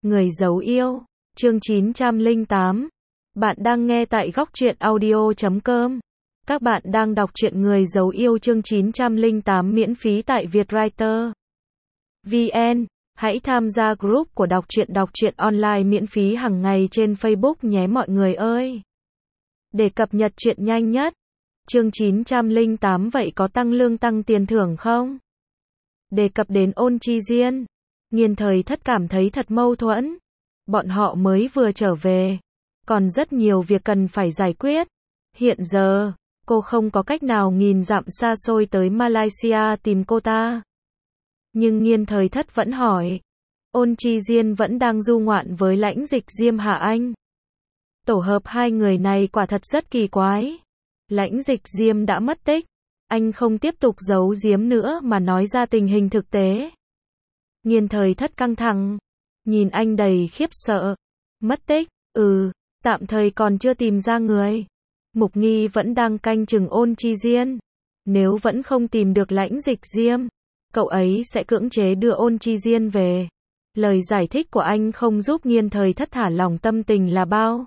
Người giấu yêu, chương 908. Bạn đang nghe tại góc truyện audio.com. Các bạn đang đọc truyện Người giấu yêu chương 908 miễn phí tại Vietwriter VN. Hãy tham gia group của đọc truyện online miễn phí hàng ngày trên Facebook nhé mọi người ơi. Để cập nhật truyện nhanh nhất. Chương 908 vậy có tăng lương tăng tiền thưởng không? Đề cập đến Ôn Chi Diên, Nghiên Thời Thất cảm thấy thật mâu thuẫn. Bọn họ mới vừa trở về, còn rất nhiều việc cần phải giải quyết. Hiện giờ, cô không có cách nào nghìn dặm xa xôi tới Malaysia tìm cô ta. Nhưng Nghiên Thời Thất vẫn hỏi. Ôn Chi Diên vẫn đang du ngoạn với Lãnh Dịch Diêm hả anh? Tổ hợp hai người này quả thật rất kỳ quái. Lãnh Dịch Diêm đã mất tích. Anh không tiếp tục giấu giếm nữa mà nói ra tình hình thực tế. Nghiên Thời Thất căng thẳng, nhìn anh đầy khiếp sợ. Mất tích, tạm thời còn chưa tìm ra người. Mục Nghi vẫn đang canh chừng Ôn Chi Diên. Nếu vẫn không tìm được Lãnh Dịch Diêm, cậu ấy sẽ cưỡng chế đưa Ôn Chi Diên về. Lời giải thích của anh không giúp Nghiên Thời Thất thả lỏng tâm tình là bao.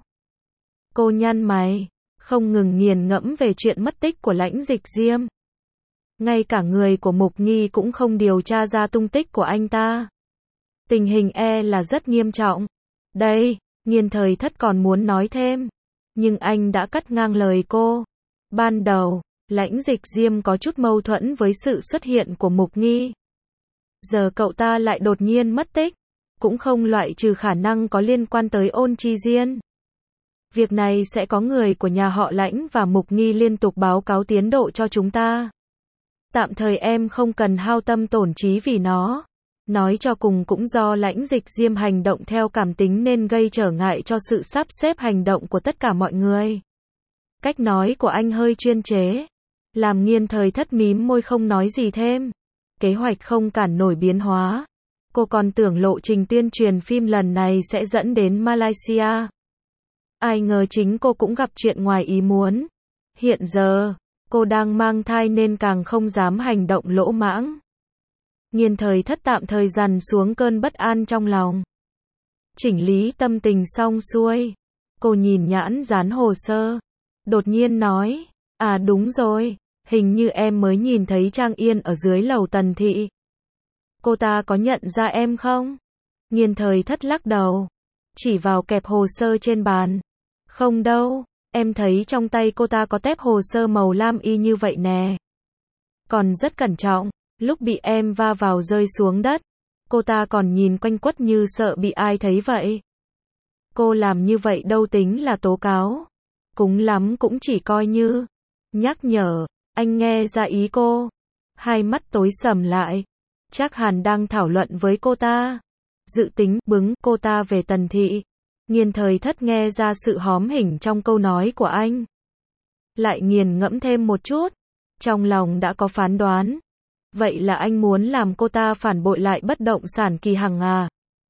Cô nhăn mày, không ngừng nghiền ngẫm về chuyện mất tích của Lãnh Dịch Diêm. Ngay cả người của Mục Nghi cũng không điều tra ra tung tích của anh ta. Tình hình là rất nghiêm trọng. Đây, Nghiên Thời Thất còn muốn nói thêm. Nhưng anh đã cắt ngang lời cô. Ban đầu, Lãnh Dịch Diêm có chút mâu thuẫn với sự xuất hiện của Mục Nghi. Giờ cậu ta lại đột nhiên mất tích. Cũng không loại trừ khả năng có liên quan tới Ôn Chi Diên. Việc này sẽ có người của nhà họ Lãnh và Mục Nghi liên tục báo cáo tiến độ cho chúng ta. Tạm thời em không cần hao tâm tổn trí vì nó. Nói cho cùng cũng do Lãnh Dịch Diêm hành động theo cảm tính nên gây trở ngại cho sự sắp xếp hành động của tất cả mọi người. Cách nói của anh hơi chuyên chế, làm Nghiên Thời Thất mím môi không nói gì thêm. Kế hoạch không cản nổi biến hóa. Cô còn tưởng lộ trình tuyên truyền phim lần này sẽ dẫn đến Malaysia. Ai ngờ chính cô cũng gặp chuyện ngoài ý muốn. Hiện giờ, cô đang mang thai nên càng không dám hành động lỗ mãng. Nghiên Thời Thất tạm thời dằn xuống cơn bất an trong lòng. Chỉnh lý tâm tình xong xuôi. Cô nhìn nhãn dán hồ sơ. Đột nhiên nói, đúng rồi, hình như em mới nhìn thấy Trang Yên ở dưới lầu Tần Thị. Cô ta có nhận ra em không? Nghiên Thời Thất lắc đầu. Chỉ vào kẹp hồ sơ trên bàn. Không đâu, em thấy trong tay cô ta có tép hồ sơ màu lam y như vậy nè. Còn rất cẩn trọng, lúc bị em va vào rơi xuống đất. Cô ta còn nhìn quanh quất như sợ bị ai thấy vậy. Cô làm như vậy đâu tính là tố cáo. Cúng lắm cũng chỉ coi như nhắc nhở. Anh nghe ra ý cô. Hai mắt tối sầm lại. Trác Hàn đang thảo luận với cô ta. Dự tính bứng cô ta về Tần Thị. Nghiên Thời Thất nghe ra sự hóm hỉnh trong câu nói của anh. Lại nghiền ngẫm thêm một chút. Trong lòng đã có phán đoán. Vậy là anh muốn làm cô ta phản bội lại bất động sản Kỳ Hằng à?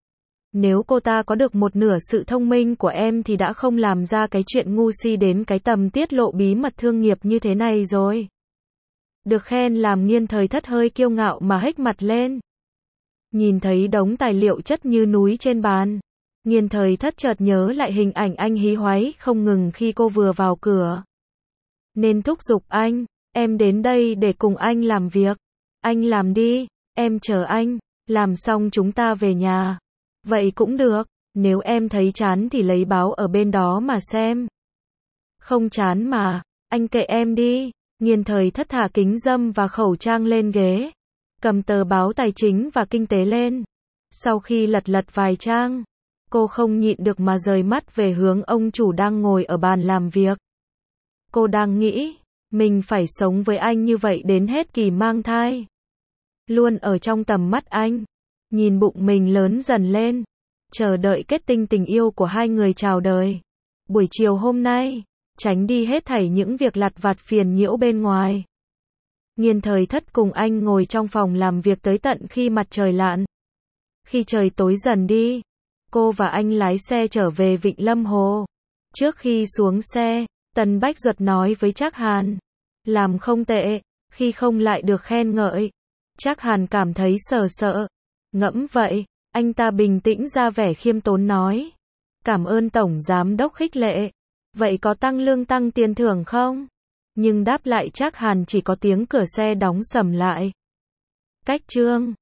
Nếu cô ta có được một nửa sự thông minh của em thì đã không làm ra cái chuyện ngu si đến cái tầm tiết lộ bí mật thương nghiệp như thế này rồi. Được khen làm Nghiên Thời Thất hơi kiêu ngạo mà hếch mặt lên. Nhìn thấy đống tài liệu chất như núi trên bàn. Nghiên Thời Thất chợt nhớ lại hình ảnh anh hí hoáy không ngừng khi cô vừa vào cửa. Nên thúc giục anh, em đến đây để cùng anh làm việc. Anh làm đi, em chờ anh, làm xong chúng ta về nhà. Vậy cũng được, nếu em thấy chán thì lấy báo ở bên đó mà xem. Không chán mà, anh kệ em đi. Nghiên Thời Thất thả kính râm và khẩu trang lên ghế. Cầm tờ báo Tài chính và Kinh tế lên. Sau khi lật vài trang, cô không nhịn được mà rời mắt về hướng ông chủ đang ngồi ở bàn làm việc. Cô đang nghĩ, mình phải sống với anh như vậy đến hết kỳ mang thai. Luôn ở trong tầm mắt anh. Nhìn bụng mình lớn dần lên. Chờ đợi kết tinh tình yêu của hai người chào đời. Buổi chiều hôm nay, tránh đi hết thảy những việc lặt vặt phiền nhiễu bên ngoài. Nghiên Thời Thất cùng anh ngồi trong phòng làm việc tới tận khi mặt trời lặn. Khi trời tối dần đi, cô và anh lái xe trở về Vịnh Lâm Hồ. Trước khi xuống xe, Tần Bách Duật nói với Trác Hàn. Làm không tệ, khi không lại được khen ngợi. Trác Hàn cảm thấy sợ. Ngẫm vậy, Anh ta bình tĩnh ra vẻ khiêm tốn nói. Cảm ơn Tổng Giám đốc khích lệ. Vậy có tăng lương tăng tiền thưởng không? Nhưng đáp lại Trác Hàn chỉ có tiếng cửa xe đóng sầm lại. Cách chương